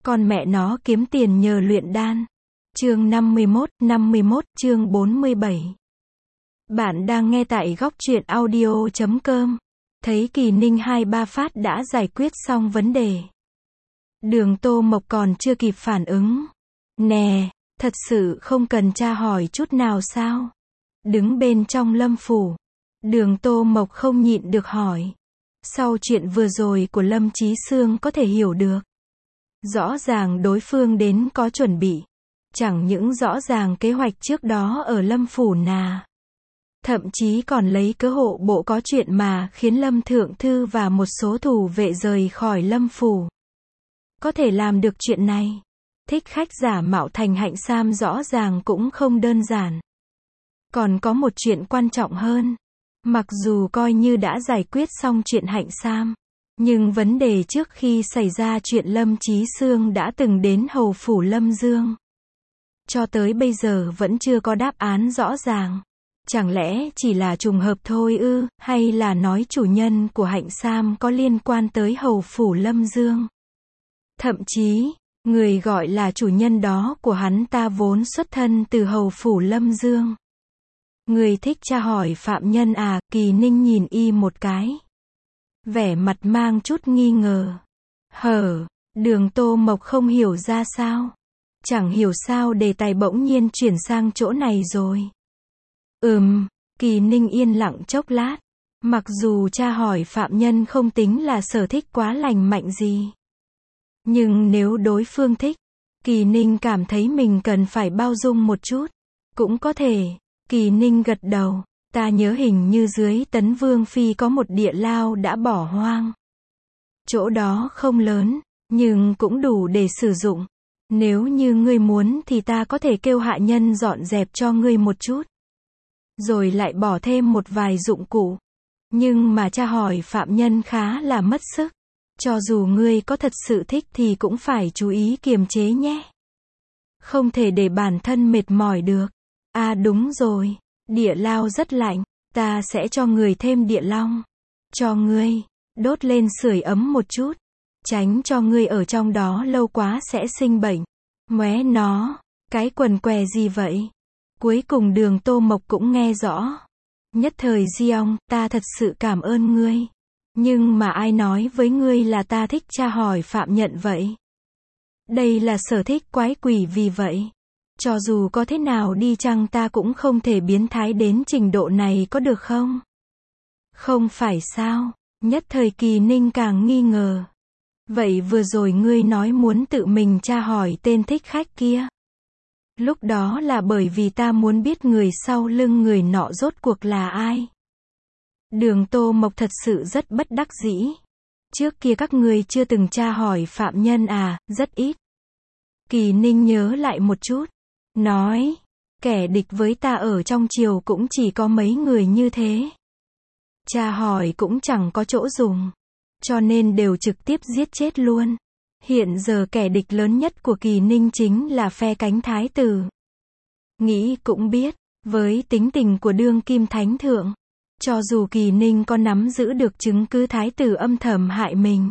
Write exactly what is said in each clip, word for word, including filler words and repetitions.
Con mẹ nó kiếm tiền nhờ luyện đan. Chương năm mươi mốt, năm mươi mốt, chương bốn mươi bảy. Bạn đang nghe tại góc truyện audio chấm com. Thấy Kỳ Ninh hai ba phát đã giải quyết xong vấn đề. Đường Tô Mộc còn chưa kịp phản ứng. Nè, thật sự không cần tra hỏi chút nào sao? Đứng bên trong Lâm phủ, Đường Tô Mộc không nhịn được hỏi. Sau chuyện vừa rồi của Lâm Chí Xương có thể hiểu được. Rõ ràng đối phương đến có chuẩn bị. Chẳng những rõ ràng kế hoạch trước đó ở Lâm phủ nà. Thậm chí còn lấy cớ hộ bộ có chuyện mà khiến Lâm Thượng Thư và một số thủ vệ rời khỏi Lâm phủ. Có thể làm được chuyện này. Thích khách giả mạo thành Hạnh Sam rõ ràng cũng không đơn giản. Còn có một chuyện quan trọng hơn. Mặc dù coi như đã giải quyết xong chuyện Hạnh Sam, nhưng vấn đề trước khi xảy ra chuyện Lâm Chí Xương đã từng đến hầu phủ Lâm Dương. Cho tới bây giờ vẫn chưa có đáp án rõ ràng. Chẳng lẽ chỉ là trùng hợp thôi ư, hay là nói chủ nhân của Hạnh Sam có liên quan tới hầu phủ Lâm Dương? Thậm chí, người gọi là chủ nhân đó của hắn ta vốn xuất thân từ hầu phủ Lâm Dương. Người thích tra hỏi phạm nhân à? Kỳ Ninh nhìn y một cái. Vẻ mặt mang chút nghi ngờ. Hở, Đường Tô Mộc không hiểu ra sao. Chẳng hiểu sao đề tài bỗng nhiên chuyển sang chỗ này rồi. Ừm, Kỳ Ninh yên lặng chốc lát. Mặc dù tra hỏi phạm nhân không tính là sở thích quá lành mạnh gì. Nhưng nếu đối phương thích, Kỳ Ninh cảm thấy mình cần phải bao dung một chút. Cũng có thể. Kỳ Ninh gật đầu. Ta nhớ hình như dưới Tấn Vương Phi có một địa lao đã bỏ hoang. Chỗ đó không lớn, nhưng cũng đủ để sử dụng. Nếu như ngươi muốn thì ta có thể kêu hạ nhân dọn dẹp cho ngươi một chút. Rồi lại bỏ thêm một vài dụng cụ. Nhưng mà tra hỏi phạm nhân khá là mất sức. Cho dù ngươi có thật sự thích thì cũng phải chú ý kiềm chế nhé. Không thể để bản thân mệt mỏi được. À đúng rồi, địa lao rất lạnh, ta sẽ cho người thêm địa long. Cho ngươi, đốt lên sưởi ấm một chút. Tránh cho ngươi ở trong đó lâu quá sẽ sinh bệnh. Móe nó, cái quần què gì vậy? Cuối cùng Đường Tô Mộc cũng nghe rõ. Nhất thời Diong, ta thật sự cảm ơn ngươi. Nhưng mà ai nói với ngươi là ta thích tra hỏi phạm nhận vậy? Đây là sở thích quái quỷ vì vậy. Cho dù có thế nào đi chăng ta cũng không thể biến thái đến trình độ này có được không? Không phải sao? Nhất thời Kỳ Ninh càng nghi ngờ. Vậy vừa rồi ngươi nói muốn tự mình tra hỏi tên thích khách kia. Lúc đó là bởi vì ta muốn biết người sau lưng người nọ rốt cuộc là ai. Đường Tô Mộc thật sự rất bất đắc dĩ. Trước kia các ngươi chưa từng tra hỏi phạm nhân à? Rất ít. Kỳ Ninh nhớ lại một chút. Nói, kẻ địch với ta ở trong triều cũng chỉ có mấy người như thế. Tra hỏi cũng chẳng có chỗ dùng. Cho nên đều trực tiếp giết chết luôn. Hiện giờ kẻ địch lớn nhất của Kỳ Ninh chính là phe cánh thái tử. Nghĩ cũng biết, với tính tình của đương kim thánh thượng, cho dù Kỳ Ninh có nắm giữ được chứng cứ thái tử âm thầm hại mình,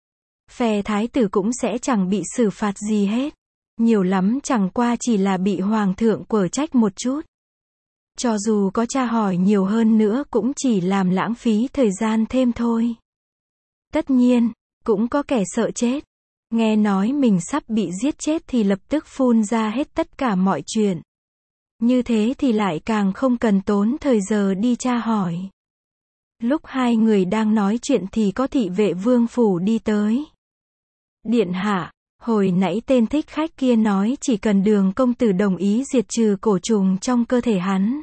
phe thái tử cũng sẽ chẳng bị xử phạt gì hết. Nhiều lắm chẳng qua chỉ là bị hoàng thượng quở trách một chút. Cho dù có tra hỏi nhiều hơn nữa cũng chỉ làm lãng phí thời gian thêm thôi. Tất nhiên, cũng có kẻ sợ chết. Nghe nói mình sắp bị giết chết thì lập tức phun ra hết tất cả mọi chuyện. Như thế thì lại càng không cần tốn thời giờ đi tra hỏi. Lúc hai người đang nói chuyện thì có thị vệ vương phủ đi tới. Điện hạ, hồi nãy tên thích khách kia nói chỉ cần Đường công tử đồng ý diệt trừ cổ trùng trong cơ thể hắn.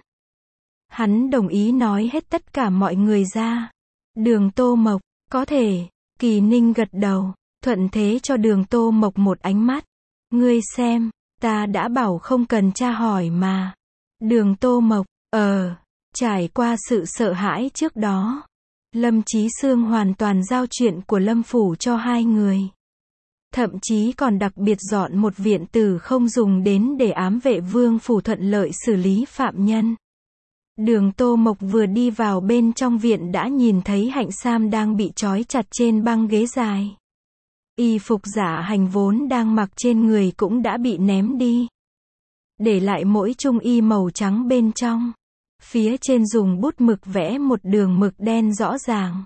Hắn đồng ý nói hết tất cả mọi người ra. Đường Tô Mộc, có thể. Kỳ Ninh gật đầu, thuận thế cho Đường Tô Mộc một ánh mắt. Ngươi xem, ta đã bảo không cần tra hỏi mà. Đường Tô Mộc, ờ, trải qua sự sợ hãi trước đó. Lâm Chí Xương hoàn toàn giao chuyện của Lâm phủ cho hai người. Thậm chí còn đặc biệt dọn một viện tử không dùng đến để ám vệ vương phủ thuận lợi xử lý phạm nhân. Đường Tô Mộc vừa đi vào bên trong viện đã nhìn thấy Hạnh Sam đang bị trói chặt trên băng ghế dài. Y phục dạ hành vốn đang mặc trên người cũng đã bị ném đi, để lại mỗi trung y màu trắng bên trong. Phía trên dùng bút mực vẽ một đường mực đen rõ ràng.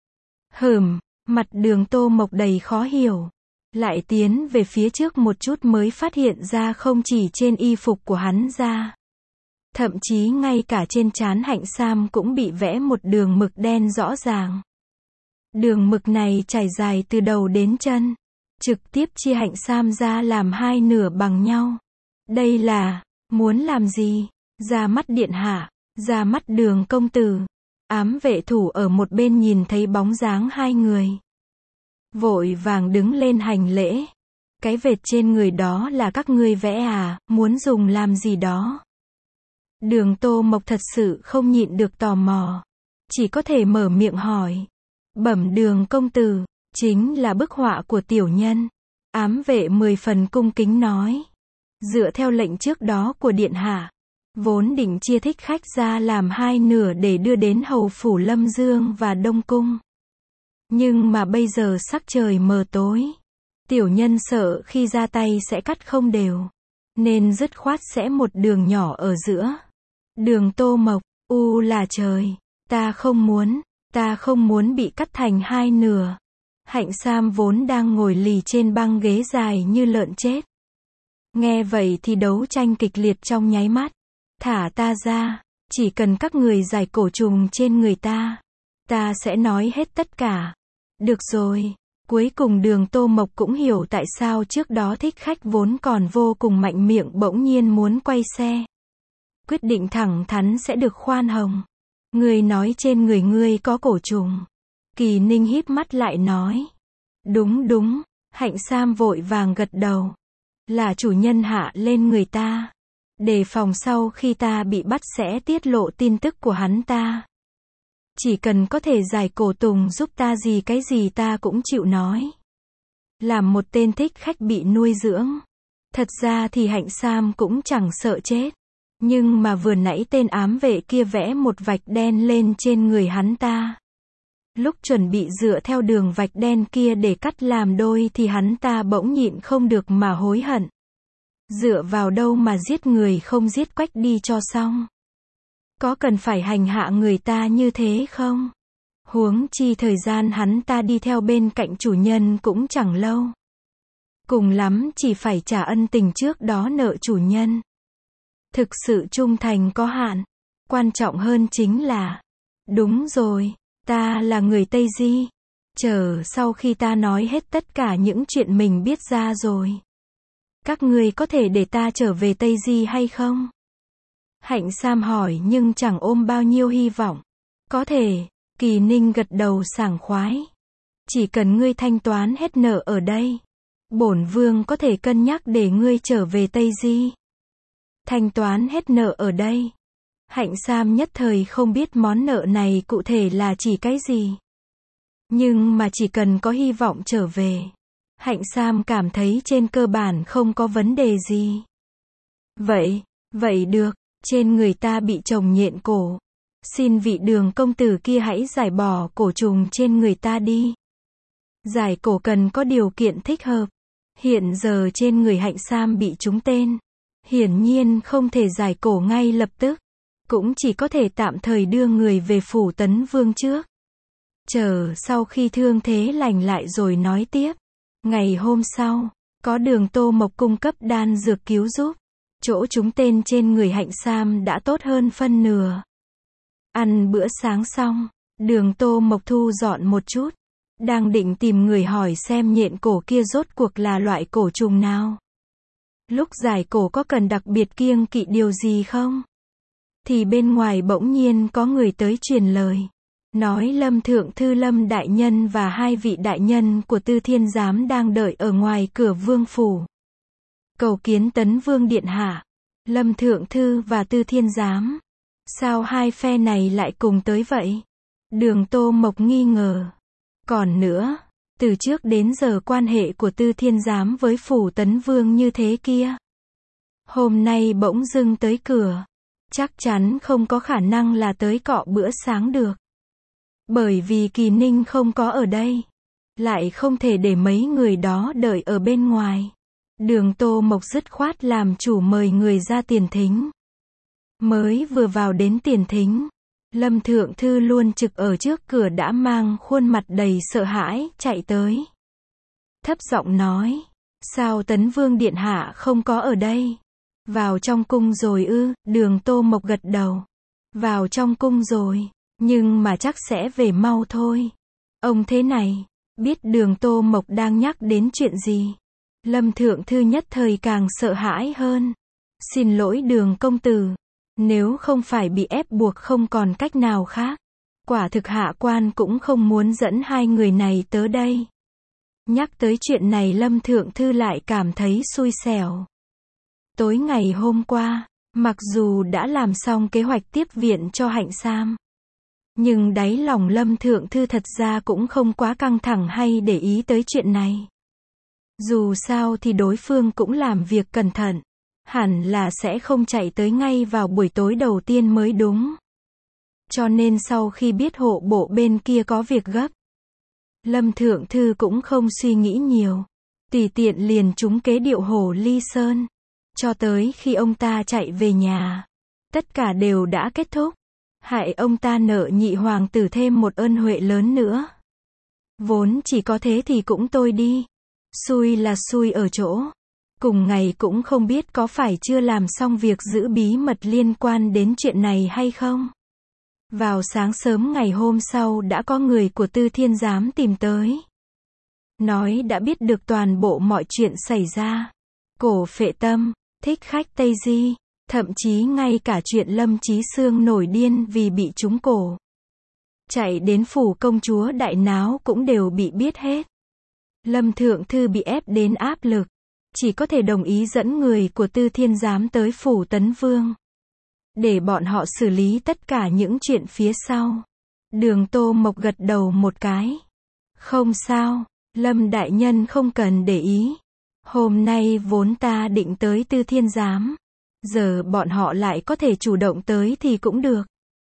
Hừm, mặt Đường Tô Mộc đầy khó hiểu. Lại tiến về phía trước một chút mới phát hiện ra không chỉ trên y phục của hắn ra, thậm chí ngay cả trên trán Hạnh Sam cũng bị vẽ một đường mực đen rõ ràng. Đường mực này trải dài từ đầu đến chân, trực tiếp chia Hạnh Sam ra làm hai nửa bằng nhau. Đây là, muốn làm gì? Ra mắt điện hạ, ra mắt Đường công tử. Ám vệ thủ ở một bên nhìn thấy bóng dáng hai người, vội vàng đứng lên hành lễ. Cái vệt trên người đó là các ngươi vẽ à, muốn dùng làm gì đó? Đường Tô Mộc thật sự không nhịn được tò mò, chỉ có thể mở miệng hỏi. Bẩm Đường công tử, chính là bức họa của tiểu nhân. Ám vệ mười phần cung kính nói. Dựa theo lệnh trước đó của điện hạ, vốn định chia thích khách ra làm hai nửa để đưa đến hầu phủ Lâm Dương và Đông Cung. Nhưng mà bây giờ sắc trời mờ tối, tiểu nhân sợ khi ra tay sẽ cắt không đều, nên dứt khoát sẽ một đường nhỏ ở giữa. Đường Tô Mộc, u là trời, ta không muốn, ta không muốn bị cắt thành hai nửa. Hạnh Sam vốn đang ngồi lì trên băng ghế dài như lợn chết. Nghe vậy thì đấu tranh kịch liệt trong nháy mắt. Thả ta ra, chỉ cần các người giải cổ trùng trên người ta, ta sẽ nói hết tất cả. Được rồi, cuối cùng Đường Tô Mộc cũng hiểu tại sao trước đó thích khách vốn còn vô cùng mạnh miệng bỗng nhiên muốn quay xe. Quyết định thẳng thắn sẽ được khoan hồng. Ngươi nói trên người ngươi có cổ trùng. Kỳ Ninh híp mắt lại nói. Đúng đúng, Hạnh Sam vội vàng gật đầu. Là chủ nhân hạ lên người ta, đề phòng sau khi ta bị bắt sẽ tiết lộ tin tức của hắn ta. Chỉ cần có thể giải cổ tùng giúp ta gì cái gì ta cũng chịu nói. Làm một tên thích khách bị nuôi dưỡng. Thật ra thì Hạnh Sam cũng chẳng sợ chết. Nhưng mà vừa nãy tên ám vệ kia vẽ một vạch đen lên trên người hắn ta. Lúc chuẩn bị dựa theo đường vạch đen kia để cắt làm đôi thì hắn ta bỗng nhịn không được mà hối hận. Dựa vào đâu mà giết người không giết quách đi cho xong. Có cần phải hành hạ người ta như thế không? Huống chi thời gian hắn ta đi theo bên cạnh chủ nhân cũng chẳng lâu. Cùng lắm chỉ phải trả ân tình trước đó nợ chủ nhân. Thực sự trung thành có hạn. Quan trọng hơn chính là, đúng rồi, ta là người Tây Di. Chờ sau khi ta nói hết tất cả những chuyện mình biết ra rồi, các ngươi có thể để ta trở về Tây Di hay không? Hạnh Sam hỏi nhưng chẳng ôm bao nhiêu hy vọng. Có thể, Kỳ Ninh gật đầu sảng khoái. Chỉ cần ngươi thanh toán hết nợ ở đây, bổn vương có thể cân nhắc để ngươi trở về Tây Di. Thanh toán hết nợ ở đây. Hạnh Sam nhất thời không biết món nợ này cụ thể là chỉ cái gì. Nhưng mà chỉ cần có hy vọng trở về, Hạnh Sam cảm thấy trên cơ bản không có vấn đề gì. Vậy, vậy được, trên người ta bị trồng nhện cổ. Xin vị Đường công tử kia hãy giải bỏ cổ trùng trên người ta đi. Giải cổ cần có điều kiện thích hợp. Hiện giờ trên người Hạnh Sam bị trúng tên. Hiển nhiên không thể giải cổ ngay lập tức. Cũng chỉ có thể tạm thời đưa người về phủ Tấn Vương trước. Chờ sau khi thương thế lành lại rồi nói tiếp. Ngày hôm sau, có Đường Tô Mộc cung cấp đan dược cứu giúp. Chỗ trúng tên trên người Hạnh Sam đã tốt hơn phân nửa. Ăn bữa sáng xong, Đường Tô Mộc thu dọn một chút. Đang định tìm người hỏi xem nhện cổ kia rốt cuộc là loại cổ trùng nào. Lúc giải cổ có cần đặc biệt kiêng kỵ điều gì không? Thì bên ngoài bỗng nhiên có người tới truyền lời. Nói Lâm Thượng Thư Lâm Đại Nhân và hai vị đại nhân của Tư Thiên Giám đang đợi ở ngoài cửa vương phủ. Cầu kiến Tấn Vương Điện Hạ. Lâm Thượng Thư và Tư Thiên Giám. Sao hai phe này lại cùng tới vậy? Đường Tô Mộc nghi ngờ. Còn nữa, từ trước đến giờ quan hệ của Tư Thiên Giám với phủ Tấn Vương như thế kia. Hôm nay bỗng dưng tới cửa. Chắc chắn không có khả năng là tới cọ bữa sáng được. Bởi vì Kỳ Ninh không có ở đây. lại không thể để mấy người đó đợi ở bên ngoài. Đường Tô Mộc dứt khoát làm chủ mời người ra tiền thính. Mới vừa vào đến tiền thính, Lâm Thượng Thư luôn trực ở trước cửa đã mang khuôn mặt đầy sợ hãi, chạy tới. Thấp giọng nói, sao Tấn Vương Điện Hạ không có ở đây? Vào trong cung rồi ư? Đường Tô Mộc gật đầu. Vào trong cung rồi, nhưng mà chắc sẽ về mau thôi. Ông thế này, biết Đường Tô Mộc đang nhắc đến chuyện gì? Lâm Thượng Thư nhất thời càng sợ hãi hơn. Xin lỗi Đường công tử, nếu không phải bị ép buộc không còn cách nào khác, quả thực hạ quan cũng không muốn dẫn hai người này tới đây. Nhắc tới chuyện này Lâm Thượng Thư lại cảm thấy xui xẻo. Tối ngày hôm qua, mặc dù đã làm xong kế hoạch tiếp viện cho Hạnh Sam, nhưng đáy lòng Lâm Thượng Thư thật ra cũng không quá căng thẳng hay để ý tới chuyện này. Dù sao thì đối phương cũng làm việc cẩn thận, hẳn là sẽ không chạy tới ngay vào buổi tối đầu tiên mới đúng. Cho nên sau khi biết hộ bộ bên kia có việc gấp, Lâm Thượng Thư cũng không suy nghĩ nhiều, tùy tiện liền trúng kế điệu Hồ Ly Sơn. Cho tới khi ông ta chạy về nhà, tất cả đều đã kết thúc. Hại ông ta nợ nhị hoàng tử thêm một ơn huệ lớn nữa. Vốn chỉ có thế thì cũng tôi đi. Xui là xui ở chỗ, cùng ngày cũng không biết có phải chưa làm xong việc giữ bí mật liên quan đến chuyện này hay không. Vào sáng sớm ngày hôm sau đã có người của Tư Thiên Giám tìm tới. Nói đã biết được toàn bộ mọi chuyện xảy ra. Cổ Phệ Tâm, thích khách Tây Di, thậm chí ngay cả chuyện Lâm Chí Xương nổi điên vì bị trúng cổ, chạy đến phủ công chúa đại náo cũng đều bị biết hết. Lâm Thượng Thư bị ép đến áp lực, chỉ có thể đồng ý dẫn người của Tư Thiên Giám tới phủ Tấn Vương, để bọn họ xử lý tất cả những chuyện phía sau. Đường Tô Mộc gật đầu một cái. Không sao, Lâm đại nhân không cần để ý. Hôm nay vốn ta định tới Tư Thiên Giám, giờ bọn họ lại có thể chủ động tới thì cũng được.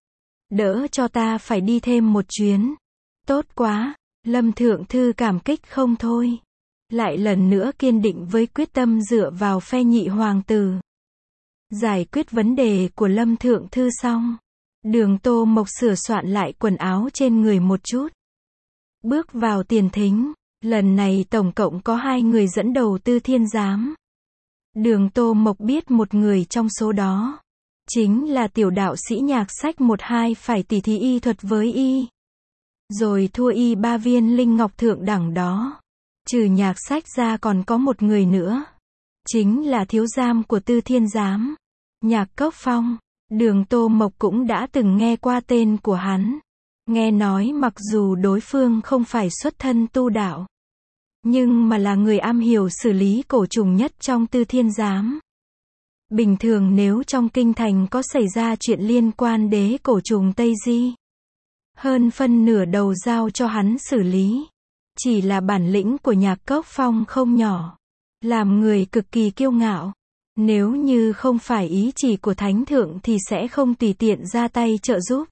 Đỡ cho ta phải đi thêm một chuyến. Tốt quá, Lâm Thượng Thư cảm kích không thôi. Lại lần nữa kiên định với quyết tâm dựa vào phe nhị hoàng tử. Giải quyết vấn đề của Lâm Thượng Thư xong, Đường Tô Mộc sửa soạn lại quần áo trên người một chút. Bước vào tiền thính, lần này tổng cộng có hai người dẫn đầu Tư Thiên Giám. Đường Tô Mộc biết một người trong số đó, chính là tiểu đạo sĩ Nhạc Sách một hai phải tỉ thí y thuật với y, rồi thua y ba viên linh ngọc thượng đẳng đó. Trừ Nhạc Sách ra còn có một người nữa, chính là thiếu giám của Tư Thiên Giám, Nhạc Cốc Phong. Đường Tô Mộc cũng đã từng nghe qua tên của hắn. Nghe nói mặc dù đối phương không phải xuất thân tu đạo, nhưng mà là người am hiểu xử lý cổ trùng nhất trong Tư Thiên Giám. Bình thường nếu trong kinh thành có xảy ra chuyện liên quan đế cổ trùng Tây Di, hơn phân nửa đầu giao cho hắn xử lý. Chỉ là bản lĩnh của Nhạc Cốc Phong không nhỏ, làm người cực kỳ kiêu ngạo. Nếu như không phải ý chỉ của Thánh Thượng thì sẽ không tùy tiện ra tay trợ giúp.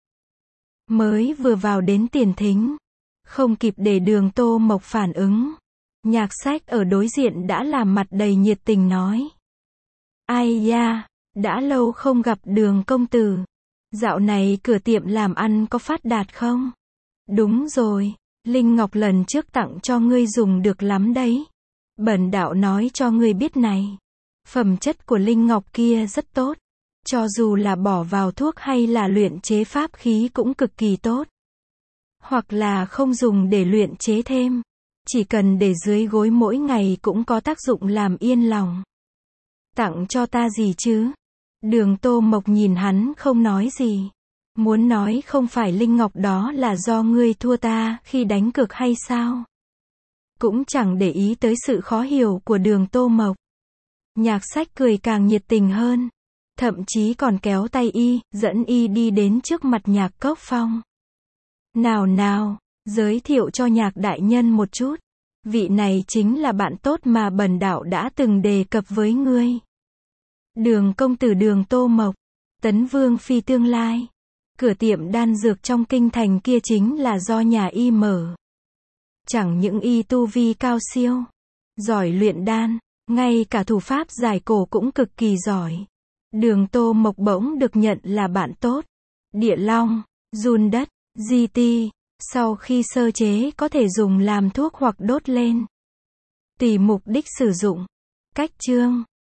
Mới vừa vào đến tiền thính, không kịp để Đường Tô Mộc phản ứng, Nhạc Sách ở đối diện đã làm mặt đầy nhiệt tình nói. Ai da, đã lâu không gặp Đường công tử. Dạo này cửa tiệm làm ăn có phát đạt không? Đúng rồi, Linh Ngọc lần trước tặng cho ngươi dùng được lắm đấy. Bần đạo nói cho ngươi biết này. Phẩm chất của Linh Ngọc kia rất tốt. Cho dù là bỏ vào thuốc hay là luyện chế pháp khí cũng cực kỳ tốt. Hoặc là không dùng để luyện chế thêm, chỉ cần để dưới gối mỗi ngày cũng có tác dụng làm yên lòng. Tặng cho ta gì chứ? Đường Tô Mộc nhìn hắn không nói gì. Muốn nói không phải Linh Ngọc đó là do ngươi thua ta khi đánh cược hay sao? Cũng chẳng để ý tới sự khó hiểu của Đường Tô Mộc. Nhạc Sách cười càng nhiệt tình hơn, thậm chí còn kéo tay y, dẫn y đi đến trước mặt Nhạc Cốc Phong. Nào nào, giới thiệu cho Nhạc đại nhân một chút. Vị này chính là bạn tốt mà bần đạo đã từng đề cập với ngươi. Đường công tử Đường Tô Mộc, Tấn Vương phi tương lai. Cửa tiệm đan dược trong kinh thành kia chính là do nhà y mở. Chẳng những y tu vi cao siêu, giỏi luyện đan, ngay cả thủ pháp giải cổ cũng cực kỳ giỏi. Đường Tô Mộc bỗng được nhận là bạn tốt. Địa long, giun đất, di ti, sau khi sơ chế có thể dùng làm thuốc hoặc đốt lên. Tùy mục đích sử dụng. Cách chương